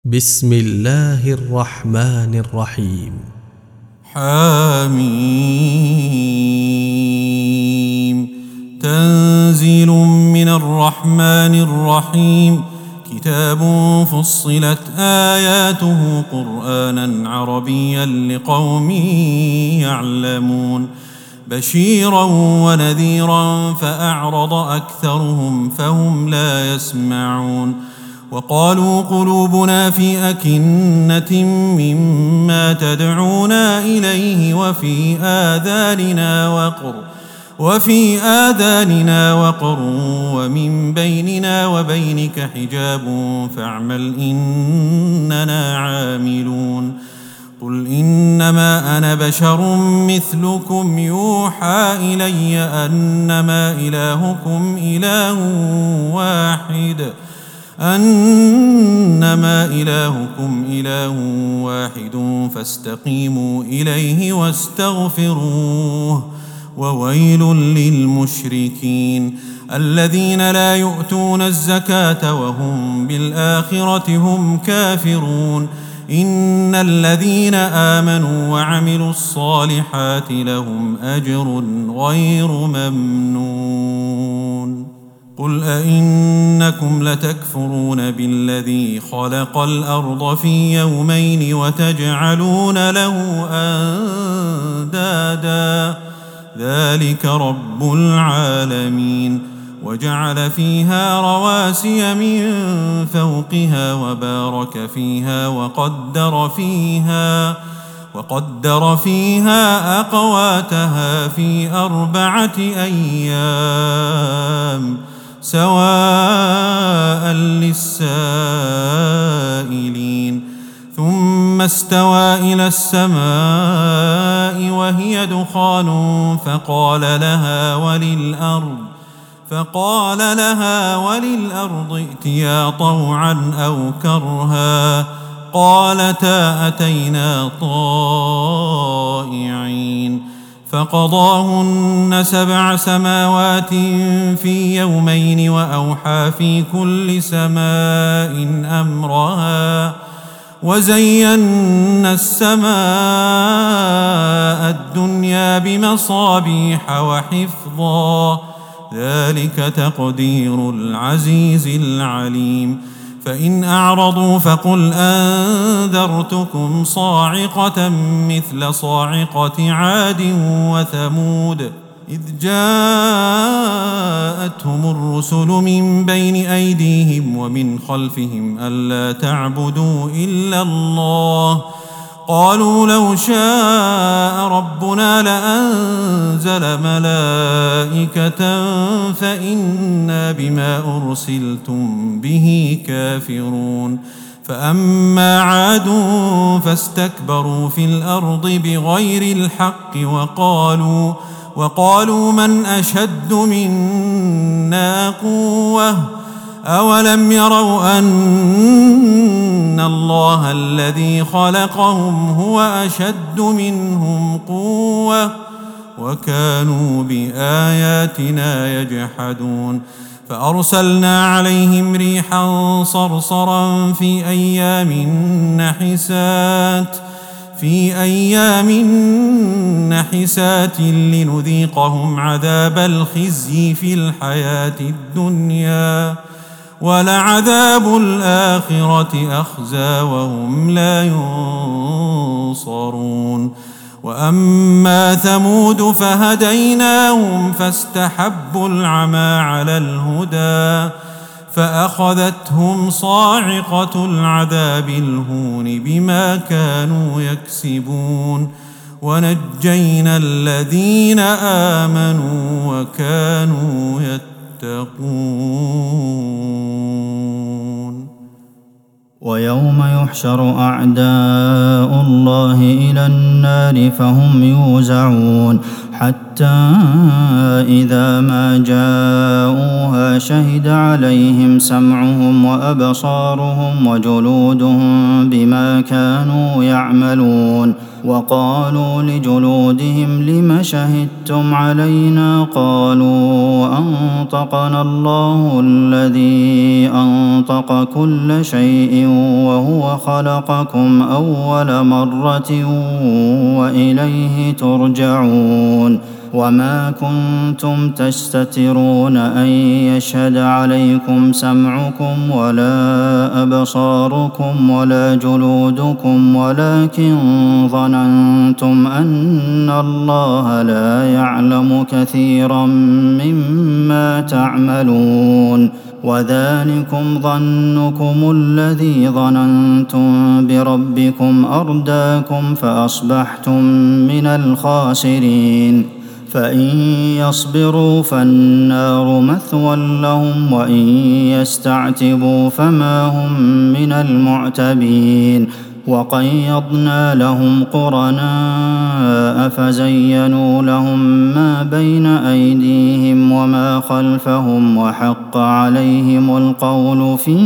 بسم الله الرحمن الرحيم. حميم. تنزيل من الرحمن الرحيم. كتاب فصلت آياته قرآنا عربيا لقوم يعلمون بشيرا ونذيرا فأعرض أكثرهم فهم لا يسمعون وقالوا قلوبنا في أكنة مما تدعونا إليه وفي آذاننا وقر ومن بيننا وبينك حجاب فاعمل إننا عاملون قل إنما أنا بشر مثلكم يوحى إلي أنما إلهكم إله واحد فاستقيموا إليه واستغفروه وويل للمشركين الذين لا يؤتون الزكاة وهم بالآخرة هم كافرون إن الذين آمنوا وعملوا الصالحات لهم أجر غير ممنون قل أئنكم لتكفرون بالذي خلق الأرض في يومين وتجعلون له أندادا ذلك رب العالمين وجعل فيها رواسي من فوقها وبارك فيها وقدر فيها أقواتها في 4 أيام سواء للسائلين ثم استوى إلى السماء وهي دخان فقال لها وللأرض ائتيا طوعا أو كرها قالتا أتينا طائعين فقضاهن 7 سماوات في يومين وأوحى في كل سماء أمرها وزينا السماء الدنيا بمصابيح وحفظا ذلك تقدير العزيز العليم فإن أعرضوا فقل أنذرتكم صاعقة مثل صاعقة عاد وثمود إذ جاءتهم الرسل من بين أيديهم ومن خلفهم ألا تعبدوا إلا الله قالوا لو شاء ربنا لأنزل ملائكة فإنا بما أرسلتم به كافرون فأما عاد فاستكبروا في الأرض بغير الحق وقالوا من أشد منا قوة أولم يروا أن الله الذي خلقهم هو أشد منهم قوة وكانوا بآياتنا يجحدون فأرسلنا عليهم ريحا صرصرا في أيام نحسات لنذيقهم عذاب الخزي في الحياة الدنيا ولعذاب الآخرة أخزى وهم لا ينصرون وأما ثمود فهديناهم فاستحبوا العمى على الهدى فأخذتهم صاعقة العذاب الهون بما كانوا يكسبون ونجينا الذين آمنوا وكانوا يتقون ويوم يحشر أعداء الله إلى النار فهم يوزعون حتى حتى إذا ما جاءوها شهد عليهم سمعهم وأبصارهم وجلودهم بما كانوا يعملون وقالوا لجلودهم لم شهدتم علينا قالوا أنطقنا الله الذي أنطق كل شيء وهو خلقكم أول مرة وإليه ترجعون وما كنتم تستترون أن يشهد عليكم سمعكم ولا أبصاركم ولا جلودكم ولكن ظننتم أن الله لا يعلم كثيرا مما تعملون وذلكم ظنكم الذي ظننتم بربكم أرداكم فأصبحتم من الخاسرين فإن يصبروا فالنار مثوى لهم وإن يستعتبوا فما هم من المعتبين وقيضنا لهم قرناء فزينوا لهم ما بين أيديهم وما خلفهم وحق عليهم القول في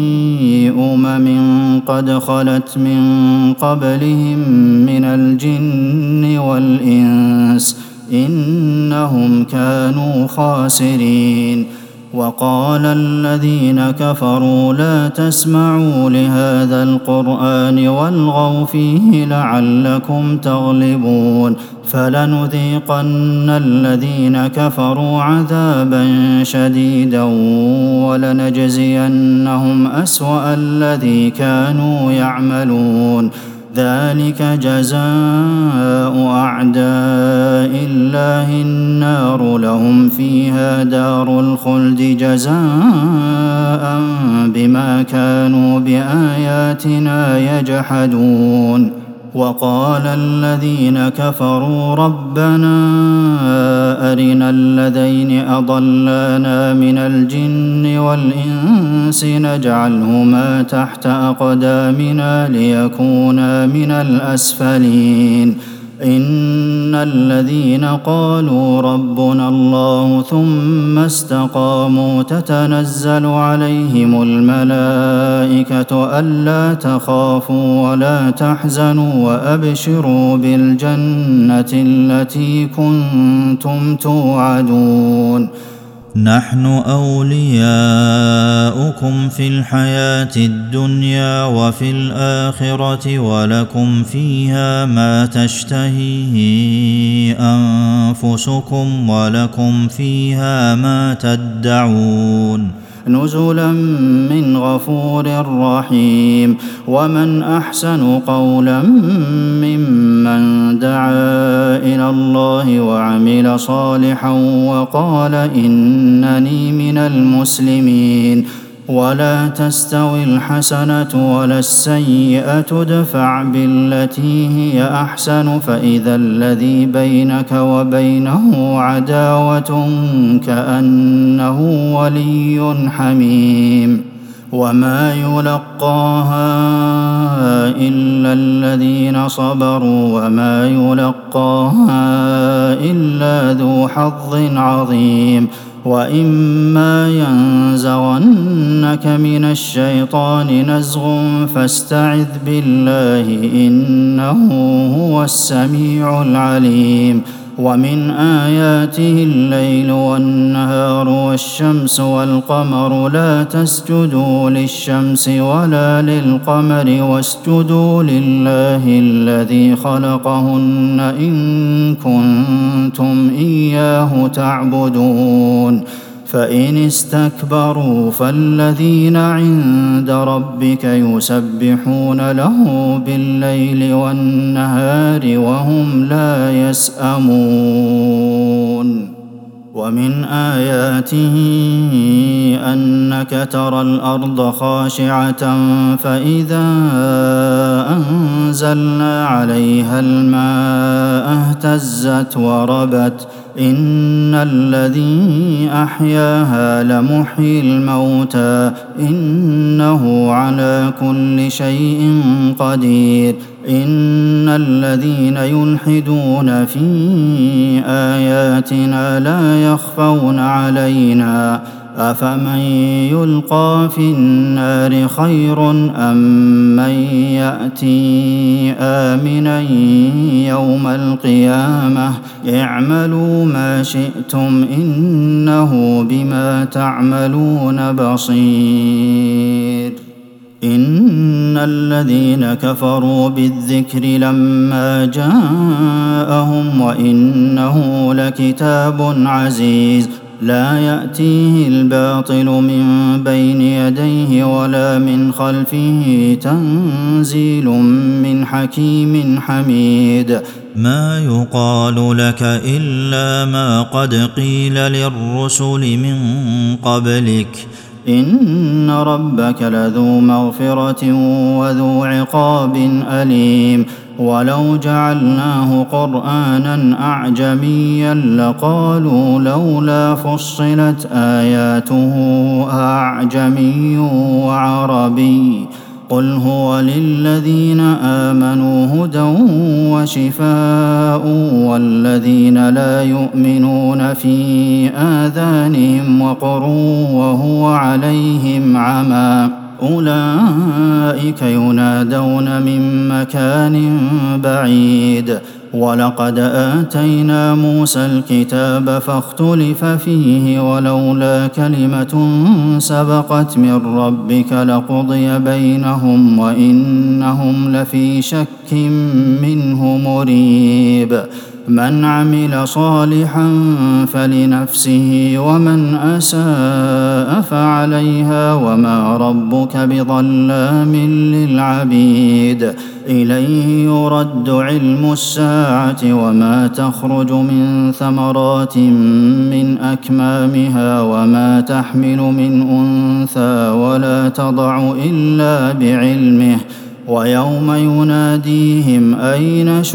قد خلت من قبلهم من الجن والإنس إنهم كانوا خاسرين وقال الذين كفروا لا تسمعوا لهذا القرآن والغوا فيه لعلكم تغلبون فلنذيقن الذين كفروا عذابا شديدا ولنجزينهم أسوأ الذي كانوا يعملون ذلك جزاء أعداء الله النار لهم فيها دار الخلد جزاء بما كانوا بآياتنا يجحدون وقال الذين كفروا ربنا أرنا الذين أضلانا من الجن والإنس نجعلهما تحت أقدامنا ليكونا من الأسفلين إن الذين قالوا ربنا الله ثم استقاموا تتنزل عليهم الملائكة ألا تخافوا ولا تحزنوا وأبشروا بالجنة التي كنتم توعدون نحن أولياؤكم في الحياة الدنيا وفي الآخرة ولكم فيها ما تشتهيه أنفسكم ولكم فيها ما تدعون نزلا من غفور رحيم ومن أحسن قولا ممن دعا إلى الله وعمل صالحا وقال إنني من المسلمين ولا تستوي الحسنة ولا السيئة ادفع بالتي هي أحسن فإذا الذي بينك وبينه عداوة كأنه ولي حميم وما يلقاها إلا الذين صبروا وما يلقاها إلا ذو حظ عظيم وإما ينزغنك من الشيطان نزغ فاستعذ بالله إنه هو السميع العليم ومن آياته الليل والنهار والشمس والقمر لا تسجدوا للشمس ولا للقمر واسجدوا لله الذي خلقهن إن كنتم إياه تعبدون فإن استكبروا فالذين عند ربك يسبحون له بالليل والنهار وهم لا يسأمون ومن آياته أنك ترى الأرض خاشعة فإذا أنزلنا عليها الماء اهتزت وربت إن الذي أحياها لمحيي الموتى إنه على كل شيء قدير إن الذين يلحدون في آياتنا لا يخفون علينا أفمن يلقى في النار خير أم من يأتي آمنا يوم القيامة اعملوا ما شئتم إنه بما تعملون بصير إن الذين كفروا بالذكر لما جاءهم وإنه لكتاب عزيز لا يأتيه الباطل من بين يديه ولا من خلفه تنزيل من حكيم حميد ما يقال لك إلا ما قد قيل للرسل من قبلك إن ربك لذو مغفرة وذو عقاب أليم ولو جعلناه قرآنا أعجميا لقالوا لولا فصلت آياته أعجمي وعربي قل هو للذين آمنوا هدى وشفاء والذين لا يؤمنون في آذانهم وقر وهو عليهم عمى أولئك ينادون من مكان بعيد ولقد آتينا موسى الكتاب فاختلف فيه ولولا كلمة سبقت من ربك لقضي بينهم وإنهم لفي شك منه مريب من عمل صالحا فلنفسه ومن أساء فعليها وما ربك بظلام للعبيد إليه يرد علم الساعة وما تخرج من ثمرات من أكمامها وما تحمل من أنثى ولا تضع إلا بعلمه ويوم يناديهم أين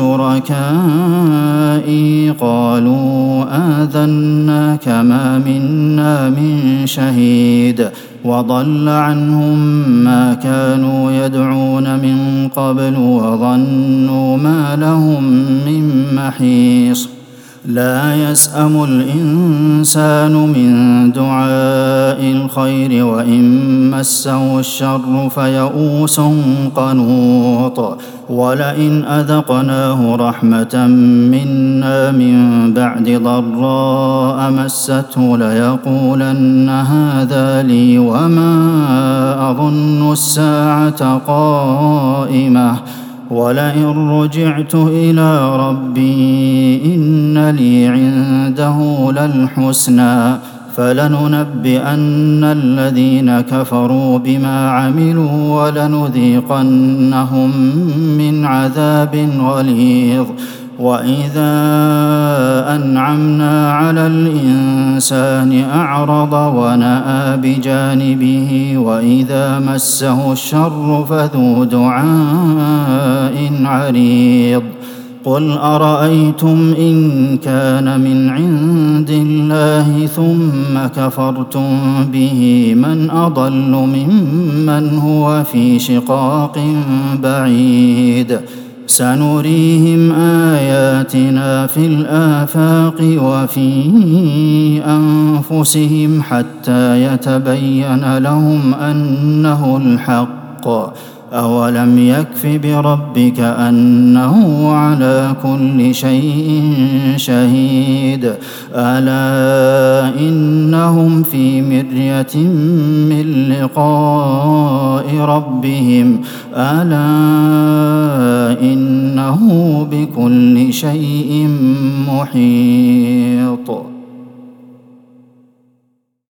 شركائي قالوا آذناك ما منا من شهيد وضل عنهم ما كانوا يدعون من قبل وظنوا ما لهم من محيص لا يسأم الإنسان من دعاء الخير وإن مسه الشر فيئوس قنوط ولئن أذقناه رحمة منا من بعد ضراء مسته ليقولن هذا لي وما أظن الساعة قائمة ولئن رجعت إلى ربي إن لي عنده للحسنى فلننبئن الذين كفروا بما عملوا ولنذيقنهم من عذاب غليظ وإذا أنعمنا على الإنسان أعرض ونأى بجانبه وإذا مسه الشر فذو دعاء عريض قل أرأيتم إن كان من عند الله ثم كفرتم به من أضل ممن هو في شقاق بعيد سنريهم آياتنا في الآفاق وفي أنفسهم حتى يتبين لهم أنه الحق أولم يكف بربك أنه على كل شيء شهيد ألا إنهم في مرية من لقاء ربهم ألا إنه بكل شيء محيط